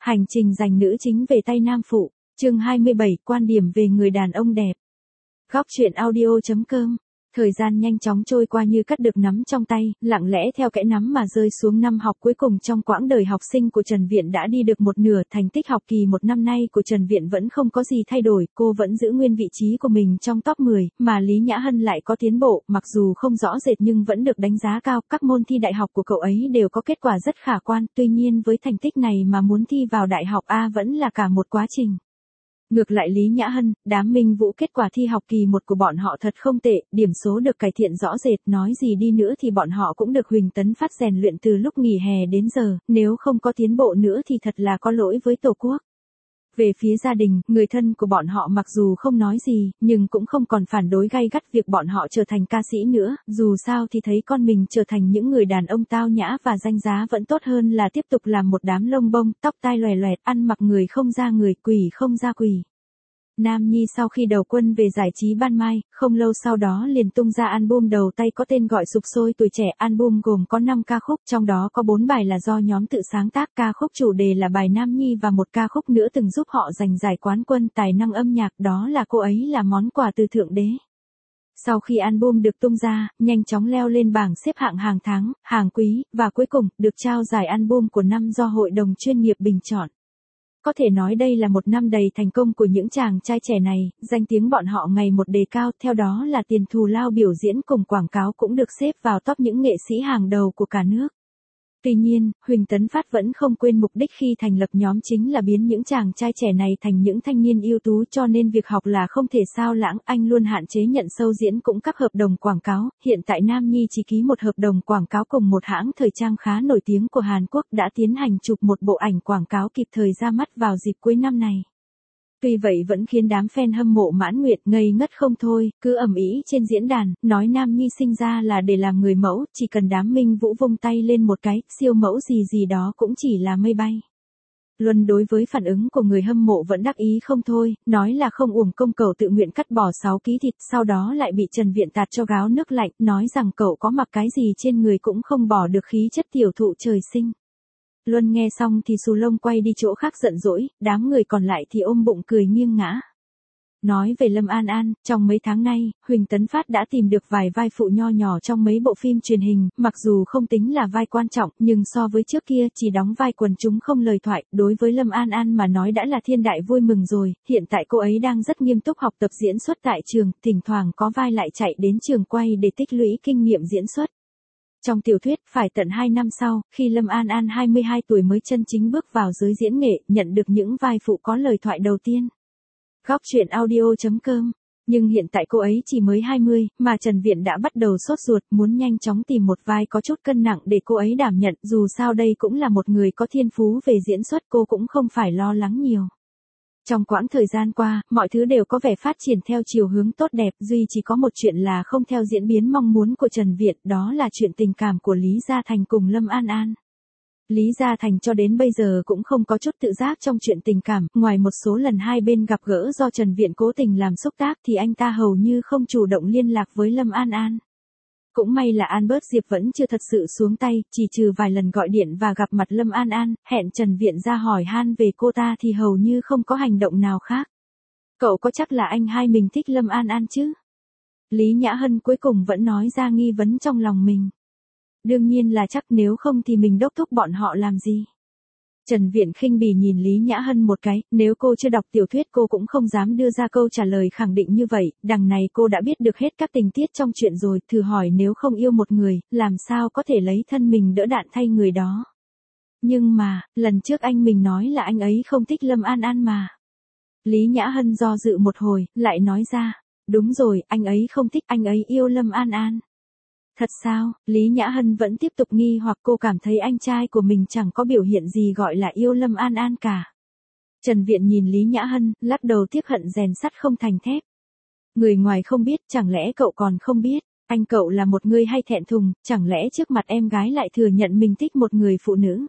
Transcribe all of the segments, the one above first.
Hành trình giành nữ chính về tay nam phụ, chương 27, quan điểm về người đàn ông đẹp. Góc truyện audio.com. Thời gian nhanh chóng trôi qua như cắt được nắm trong tay, lặng lẽ theo kẽ nắm mà rơi xuống năm học cuối cùng trong quãng đời học sinh của Trần Viện đã đi được một nửa. Thành tích học kỳ một năm nay của Trần Viện vẫn không có gì thay đổi, cô vẫn giữ nguyên vị trí của mình trong top 10, mà Lý Nhã Hân lại có tiến bộ, mặc dù không rõ rệt nhưng vẫn được đánh giá cao. Các môn thi đại học của cậu ấy đều có kết quả rất khả quan, tuy nhiên với thành tích này mà muốn thi vào đại học A vẫn là cả một quá trình. Ngược lại Lý Nhã Hân, Đám Minh Vũ kết quả thi học kỳ 1 của bọn họ thật không tệ, điểm số được cải thiện rõ rệt, nói gì đi nữa thì bọn họ cũng được Huỳnh Tấn Phát rèn luyện từ lúc nghỉ hè đến giờ, nếu không có tiến bộ nữa thì thật là có lỗi với Tổ quốc. Về phía gia đình, người thân của bọn họ mặc dù không nói gì, nhưng cũng không còn phản đối gay gắt việc bọn họ trở thành ca sĩ nữa, dù sao thì thấy con mình trở thành những người đàn ông tao nhã và danh giá vẫn tốt hơn là tiếp tục làm một đám lông bông, tóc tai lòe loẹt, ăn mặc người không ra người, quỷ không ra quỷ. Nam Nhi sau khi đầu quân về giải trí ban mai, không lâu sau đó liền tung ra album đầu tay có tên gọi Sục Sôi Tuổi Trẻ. Album gồm có 5 ca khúc, trong đó có 4 bài là do nhóm tự sáng tác, ca khúc chủ đề là bài Nam Nhi và một ca khúc nữa từng giúp họ giành giải quán quân tài năng âm nhạc, đó là Cô Ấy Là Món Quà Từ Thượng Đế. Sau khi album được tung ra, nhanh chóng leo lên bảng xếp hạng hàng tháng, hàng quý, và cuối cùng, được trao giải album của năm do Hội đồng chuyên nghiệp bình chọn. Có thể nói đây là một năm đầy thành công của những chàng trai trẻ này, danh tiếng bọn họ ngày một đề cao, theo đó là tiền thù lao biểu diễn cùng quảng cáo cũng được xếp vào top những nghệ sĩ hàng đầu của cả nước. Tuy nhiên, Huỳnh Tấn Phát vẫn không quên mục đích khi thành lập nhóm chính là biến những chàng trai trẻ này thành những thanh niên ưu tú, cho nên việc học là không thể sao lãng, anh luôn hạn chế nhận show diễn cũng các hợp đồng quảng cáo. Hiện tại Nam Nhi chỉ ký một hợp đồng quảng cáo cùng một hãng thời trang khá nổi tiếng của Hàn Quốc, đã tiến hành chụp một bộ ảnh quảng cáo kịp thời ra mắt vào dịp cuối năm này. Tuy vậy vẫn khiến đám fan hâm mộ mãn nguyện ngây ngất không thôi, cứ ầm ĩ trên diễn đàn, nói Nam Nhi sinh ra là để làm người mẫu, chỉ cần Đám Minh Vũ vung tay lên một cái, siêu mẫu gì gì đó cũng chỉ là mây bay. Luân đối với phản ứng của người hâm mộ vẫn đắc ý không thôi, nói là không uổng công cậu tự nguyện cắt bỏ 6 ký thịt, sau đó lại bị Trần Viện tạt cho gáo nước lạnh, nói rằng cậu có mặc cái gì trên người cũng không bỏ được khí chất tiểu thụ trời sinh. Luân nghe xong thì xù lông quay đi chỗ khác giận dỗi, đám người còn lại thì ôm bụng cười nghiêng ngã. Nói về Lâm An An, trong mấy tháng nay, Huỳnh Tấn Phát đã tìm được vài vai phụ nho nhỏ trong mấy bộ phim truyền hình, mặc dù không tính là vai quan trọng, nhưng so với trước kia chỉ đóng vai quần chúng không lời thoại, đối với Lâm An An mà nói đã là thiên đại vui mừng rồi. Hiện tại cô ấy đang rất nghiêm túc học tập diễn xuất tại trường, thỉnh thoảng có vai lại chạy đến trường quay để tích lũy kinh nghiệm diễn xuất. Trong tiểu thuyết, phải tận 2 năm sau, khi Lâm An An 22 tuổi mới chân chính bước vào giới diễn nghệ, nhận được những vai phụ có lời thoại đầu tiên. Góc truyện audio.com. Nhưng hiện tại cô ấy chỉ mới 20, mà Trần Viện đã bắt đầu sốt ruột, muốn nhanh chóng tìm một vai có chút cân nặng để cô ấy đảm nhận, dù sao đây cũng là một người có thiên phú về diễn xuất, cô cũng không phải lo lắng nhiều. Trong quãng thời gian qua, mọi thứ đều có vẻ phát triển theo chiều hướng tốt đẹp, duy chỉ có một chuyện là không theo diễn biến mong muốn của Trần Viện, đó là chuyện tình cảm của Lý Gia Thành cùng Lâm An An. Lý Gia Thành cho đến bây giờ cũng không có chút tự giác trong chuyện tình cảm, ngoài một số lần hai bên gặp gỡ do Trần Viện cố tình làm xúc tác thì anh ta hầu như không chủ động liên lạc với Lâm An An. Cũng may là Albert Diệp vẫn chưa thật sự xuống tay, chỉ trừ vài lần gọi điện và gặp mặt Lâm An An, hẹn Trần Viện ra hỏi han về cô ta thì hầu như không có hành động nào khác. Cậu có chắc là anh hai mình thích Lâm An An chứ? Lý Nhã Hân cuối cùng vẫn nói ra nghi vấn trong lòng mình. Đương nhiên là chắc, nếu không thì mình đốc thúc bọn họ làm gì? Trần Viện khinh bỉ nhìn Lý Nhã Hân một cái, nếu cô chưa đọc tiểu thuyết cô cũng không dám đưa ra câu trả lời khẳng định như vậy, đằng này cô đã biết được hết các tình tiết trong chuyện rồi, thử hỏi nếu không yêu một người, làm sao có thể lấy thân mình đỡ đạn thay người đó. Nhưng mà, lần trước anh mình nói là anh ấy không thích Lâm An An mà. Lý Nhã Hân do dự một hồi, lại nói ra, đúng rồi, anh ấy không thích, anh ấy yêu Lâm An An. Thật sao? Lý Nhã Hân vẫn tiếp tục nghi hoặc, cô cảm thấy anh trai của mình chẳng có biểu hiện gì gọi là yêu Lâm An An cả. Trần Viện nhìn Lý Nhã Hân, lắc đầu tiếc hận rèn sắt không thành thép. Người ngoài không biết, chẳng lẽ cậu còn không biết, anh cậu là một người hay thẹn thùng, chẳng lẽ trước mặt em gái lại thừa nhận mình thích một người phụ nữ.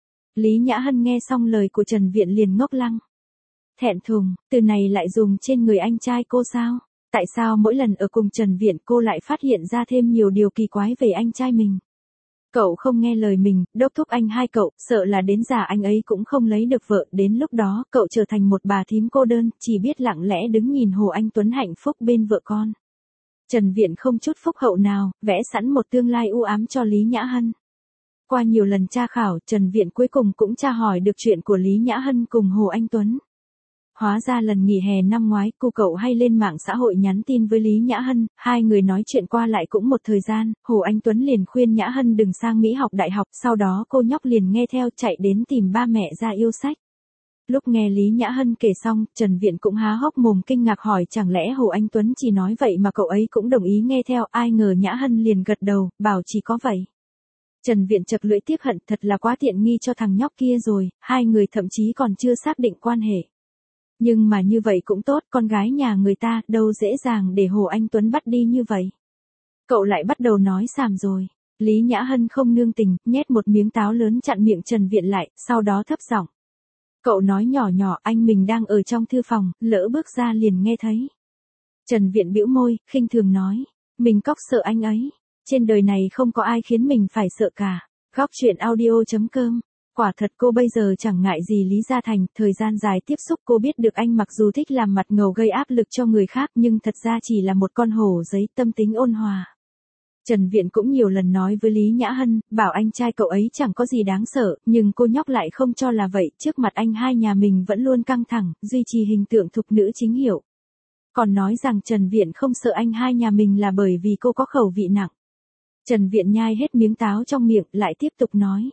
Lý Nhã Hân nghe xong lời của Trần Viện liền ngốc lăng. Thẹn thùng, từ này lại dùng trên người anh trai cô sao? Tại sao mỗi lần ở cùng Trần Viện cô lại phát hiện ra thêm nhiều điều kỳ quái về anh trai mình? Cậu không nghe lời mình, đốc thúc anh hai cậu, sợ là đến già anh ấy cũng không lấy được vợ, đến lúc đó, cậu trở thành một bà thím cô đơn, chỉ biết lặng lẽ đứng nhìn Hồ Anh Tuấn hạnh phúc bên vợ con. Trần Viện không chút phúc hậu nào, vẽ sẵn một tương lai u ám cho Lý Nhã Hân. Qua nhiều lần tra khảo, Trần Viện cuối cùng cũng tra hỏi được chuyện của Lý Nhã Hân cùng Hồ Anh Tuấn. Hóa ra lần nghỉ hè năm ngoái, cô cậu hay lên mạng xã hội nhắn tin với Lý Nhã Hân, hai người nói chuyện qua lại cũng một thời gian, Hồ Anh Tuấn liền khuyên Nhã Hân đừng sang Mỹ học đại học, sau đó cô nhóc liền nghe theo chạy đến tìm ba mẹ ra yêu sách. Lúc nghe Lý Nhã Hân kể xong, Trần Viện cũng há hốc mồm kinh ngạc hỏi chẳng lẽ Hồ Anh Tuấn chỉ nói vậy mà cậu ấy cũng đồng ý nghe theo, ai ngờ Nhã Hân liền gật đầu, bảo chỉ có vậy. Trần Viện chật lưỡi tiếc hận, thật là quá tiện nghi cho thằng nhóc kia rồi, hai người thậm chí còn chưa xác định quan hệ. Nhưng mà như vậy cũng tốt, con gái nhà người ta, đâu dễ dàng để Hồ Anh Tuấn bắt đi như vậy. Cậu lại bắt đầu nói xàm rồi. Lý Nhã Hân không nương tình, nhét một miếng táo lớn chặn miệng Trần Viện lại, sau đó thấp giọng. Cậu nói nhỏ nhỏ, anh mình đang ở trong thư phòng, lỡ bước ra liền nghe thấy. Trần Viện bĩu môi, khinh thường nói. Mình cóc sợ anh ấy. Trên đời này không có ai khiến mình phải sợ cả. Góc chuyện audio.com. Quả thật cô bây giờ chẳng ngại gì Lý Gia Thành, thời gian dài tiếp xúc cô biết được anh mặc dù thích làm mặt ngầu gây áp lực cho người khác nhưng thật ra chỉ là một con hổ giấy tâm tính ôn hòa. Trần Viện cũng nhiều lần nói với Lý Nhã Hân, bảo anh trai cậu ấy chẳng có gì đáng sợ, nhưng cô nhóc lại không cho là vậy, trước mặt anh hai nhà mình vẫn luôn căng thẳng, duy trì hình tượng thục nữ chính hiệu. Còn nói rằng Trần Viện không sợ anh hai nhà mình là bởi vì cô có khẩu vị nặng. Trần Viện nhai hết miếng táo trong miệng, lại tiếp tục nói.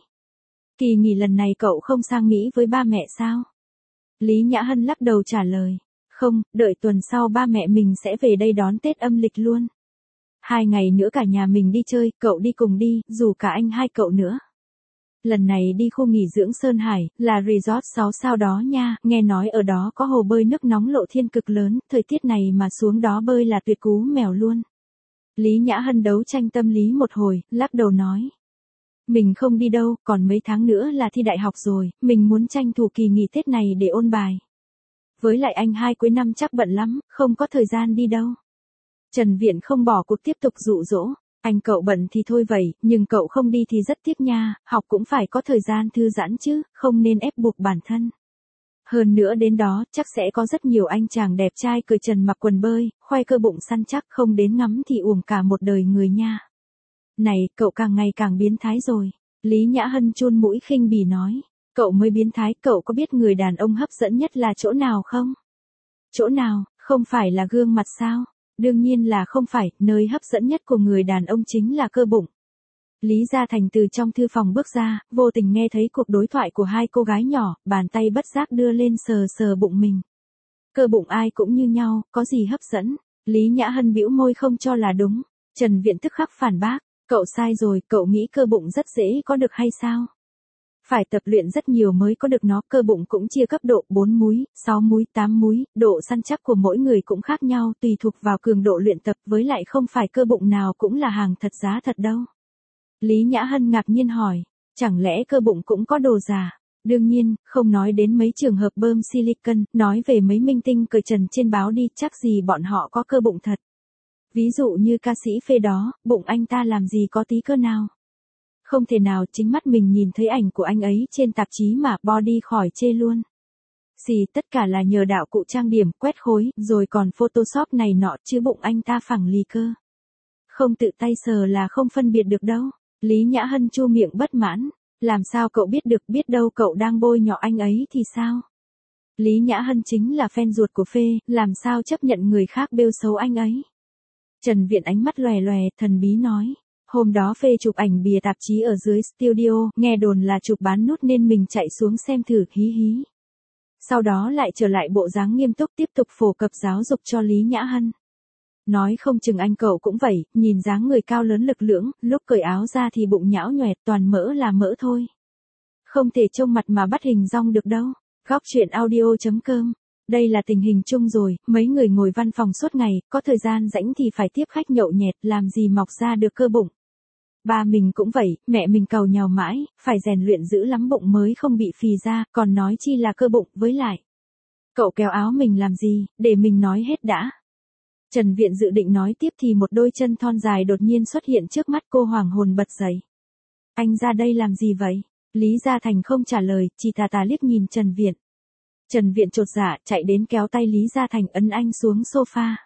Kỳ nghỉ lần này cậu không sang Mỹ với ba mẹ sao? Lý Nhã Hân lắc đầu trả lời. Không, đợi tuần sau ba mẹ mình sẽ về đây đón Tết âm lịch luôn. 2 ngày nữa cả nhà mình đi chơi, cậu đi cùng đi, dù cả anh hai cậu nữa. Lần này đi khu nghỉ dưỡng Sơn Hải, là resort 6 sao đó nha, nghe nói ở đó có hồ bơi nước nóng Lộ Thiên cực lớn, thời tiết này mà xuống đó bơi là tuyệt cú mèo luôn. Lý Nhã Hân đấu tranh tâm lý một hồi, lắc đầu nói. Mình không đi đâu, còn mấy tháng nữa là thi đại học rồi, mình muốn tranh thủ kỳ nghỉ Tết này để ôn bài. Với lại anh hai cuối năm chắc bận lắm, không có thời gian đi đâu. Trần Viện không bỏ cuộc tiếp tục dụ dỗ. Anh cậu bận thì thôi vậy, nhưng cậu không đi thì rất tiếc nha, học cũng phải có thời gian thư giãn chứ, không nên ép buộc bản thân. Hơn nữa đến đó, chắc sẽ có rất nhiều anh chàng đẹp trai cởi trần mặc quần bơi, khoe cơ bụng săn chắc, không đến ngắm thì uổng cả một đời người nha. Này, cậu càng ngày càng biến thái rồi. Lý Nhã Hân chun mũi khinh bỉ nói. Cậu mới biến thái, cậu có biết người đàn ông hấp dẫn nhất là chỗ nào không? Chỗ nào, không phải là gương mặt sao? Đương nhiên là không phải, nơi hấp dẫn nhất của người đàn ông chính là cơ bụng. Lý Gia Thành từ trong thư phòng bước ra, vô tình nghe thấy cuộc đối thoại của hai cô gái nhỏ, bàn tay bất giác đưa lên sờ sờ bụng mình. Cơ bụng ai cũng như nhau, có gì hấp dẫn? Lý Nhã Hân bĩu môi không cho là đúng. Trần Viện tức khắc phản bác. Cậu sai rồi, cậu nghĩ cơ bụng rất dễ có được hay sao? Phải tập luyện rất nhiều mới có được nó, cơ bụng cũng chia cấp độ 4 múi, 6 múi, 8 múi, độ săn chắc của mỗi người cũng khác nhau tùy thuộc vào cường độ luyện tập, với lại không phải cơ bụng nào cũng là hàng thật giá thật đâu. Lý Nhã Hân ngạc nhiên hỏi, chẳng lẽ cơ bụng cũng có đồ giả? Đương nhiên, không nói đến mấy trường hợp bơm silicon, nói về mấy minh tinh cởi trần trên báo đi, chắc gì bọn họ có cơ bụng thật. Ví dụ như ca sĩ Phê đó, bụng anh ta làm gì có tí cơ nào. Không thể nào, chính mắt mình nhìn thấy ảnh của anh ấy trên tạp chí mà body khỏi chê luôn. Xì, tất cả là nhờ đạo cụ trang điểm, quét khối, rồi còn Photoshop này nọ, chứ bụng anh ta phẳng lì cơ. Không tự tay sờ là không phân biệt được đâu. Lý Nhã Hân chu miệng bất mãn. Làm sao cậu biết được, biết đâu cậu đang bôi nhọ anh ấy thì sao? Lý Nhã Hân chính là fan ruột của Phê, làm sao chấp nhận người khác bêu xấu anh ấy? Trần Viện ánh mắt lòe lòe, thần bí nói. Hôm đó Phê chụp ảnh bìa tạp chí ở dưới studio, nghe đồn là chụp bán nút nên mình chạy xuống xem thử, hí hí. Sau đó lại trở lại bộ dáng nghiêm túc tiếp tục phổ cập giáo dục cho Lý Nhã Hân. Nói không chừng anh cậu cũng vậy, nhìn dáng người cao lớn lực lưỡng, lúc cởi áo ra thì bụng nhão nhoẹt, toàn mỡ là mỡ thôi. Không thể trông mặt mà bắt hình dong được đâu. Góc chuyện audio.com. Đây là tình hình chung rồi, mấy người ngồi văn phòng suốt ngày, có thời gian rảnh thì phải tiếp khách nhậu nhẹt, làm gì mọc ra được cơ bụng. Ba mình cũng vậy, mẹ mình càu nhàu mãi, phải rèn luyện giữ lắm bụng mới không bị phì ra, còn nói chi là cơ bụng, với lại. Cậu kéo áo mình làm gì, để mình nói hết đã. Trần Viện dự định nói tiếp thì một đôi chân thon dài đột nhiên xuất hiện trước mắt cô, hoảng hồn bật dậy. Anh ra đây làm gì vậy? Lý Gia Thành không trả lời, chỉ tà tà liếc nhìn Trần Viện. Trần Viện chột dạ, chạy đến kéo tay Lý Gia Thành ấn anh xuống sofa.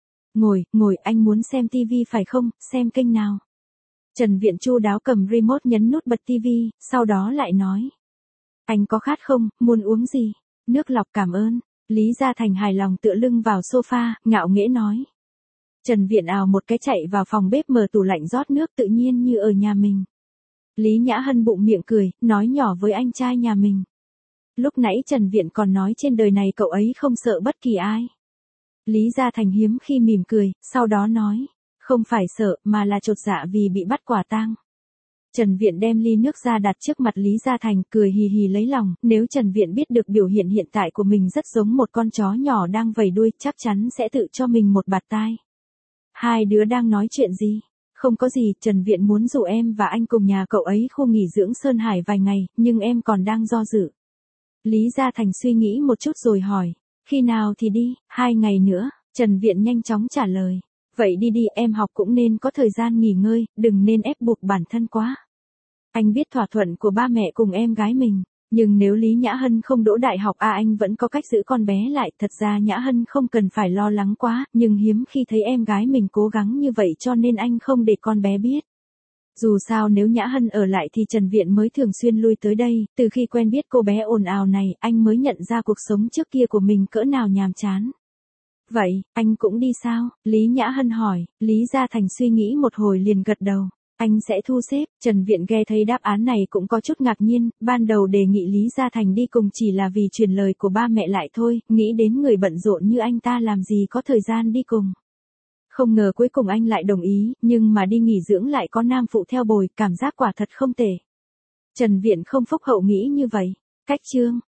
Ngồi, anh muốn xem tivi phải không, xem kênh nào? Trần Viện chu đáo cầm remote nhấn nút bật tivi, sau đó lại nói. Anh có khát không, muốn uống gì? Nước lọc cảm ơn. Lý Gia Thành hài lòng tựa lưng vào sofa, ngạo nghễ nói. Trần Viện ào một cái chạy vào phòng bếp mở tủ lạnh rót nước tự nhiên như ở nhà mình. Lý Nhã Hân bụng miệng cười, nói nhỏ với anh trai nhà mình. Lúc nãy Trần Viện còn nói trên đời này cậu ấy không sợ bất kỳ ai. Lý Gia Thành hiếm khi mỉm cười, sau đó nói. Không phải sợ mà là chột dạ vì bị bắt quả tang. Trần Viện đem ly nước ra đặt trước mặt Lý Gia Thành cười hì hì lấy lòng. Nếu Trần Viện biết được biểu hiện hiện tại của mình rất giống một con chó nhỏ đang vầy đuôi chắc chắn sẽ tự cho mình một bạt tai. Hai đứa đang nói chuyện gì? Không có gì, Trần Viện muốn rủ em và anh cùng nhà cậu ấy khu nghỉ dưỡng Sơn Hải vài ngày, nhưng em còn đang do dự. Lý Gia Thành suy nghĩ một chút rồi hỏi, khi nào thì đi? 2 ngày nữa, Trần Viện nhanh chóng trả lời. Vậy đi, em học cũng nên có thời gian nghỉ ngơi, đừng nên ép buộc bản thân quá. Anh biết thỏa thuận của ba mẹ cùng em gái mình, nhưng nếu Lý Nhã Hân không đỗ đại học anh vẫn có cách giữ con bé lại. Thật ra Nhã Hân không cần phải lo lắng quá, nhưng hiếm khi thấy em gái mình cố gắng như vậy cho nên anh không để con bé biết. Dù sao nếu Nhã Hân ở lại thì Trần Viện mới thường xuyên lui tới đây, từ khi quen biết cô bé ồn ào này, anh mới nhận ra cuộc sống trước kia của mình cỡ nào nhàm chán. Vậy, anh cũng đi sao? Lý Nhã Hân hỏi. Lý Gia Thành suy nghĩ một hồi liền gật đầu. Anh sẽ thu xếp. Trần Viện nghe thấy đáp án này cũng có chút ngạc nhiên, ban đầu đề nghị Lý Gia Thành đi cùng chỉ là vì truyền lời của ba mẹ lại thôi, nghĩ đến người bận rộn như anh ta làm gì có thời gian đi cùng. Không ngờ cuối cùng anh lại đồng ý, nhưng mà đi nghỉ dưỡng lại có nam phụ theo bồi, cảm giác quả thật không tệ. Trần Viện không phúc hậu nghĩ như vậy. Cách chương